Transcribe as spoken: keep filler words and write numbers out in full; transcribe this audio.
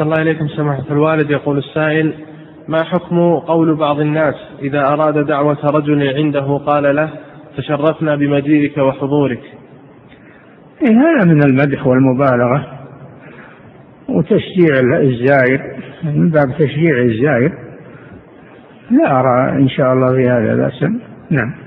أحسن الله إليكم سماحة الوالد. يقول السائل: ما حكم قول بعض الناس إذا أراد دعوة رجل عنده قال له: تشرفنا بمجيئك وحضورك؟ إيه، هذا من المدح والمبالغة وتشجيع الزائر، من باب تشجيع الزائر، لا أرى إن شاء الله في هذا بأسا. نعم.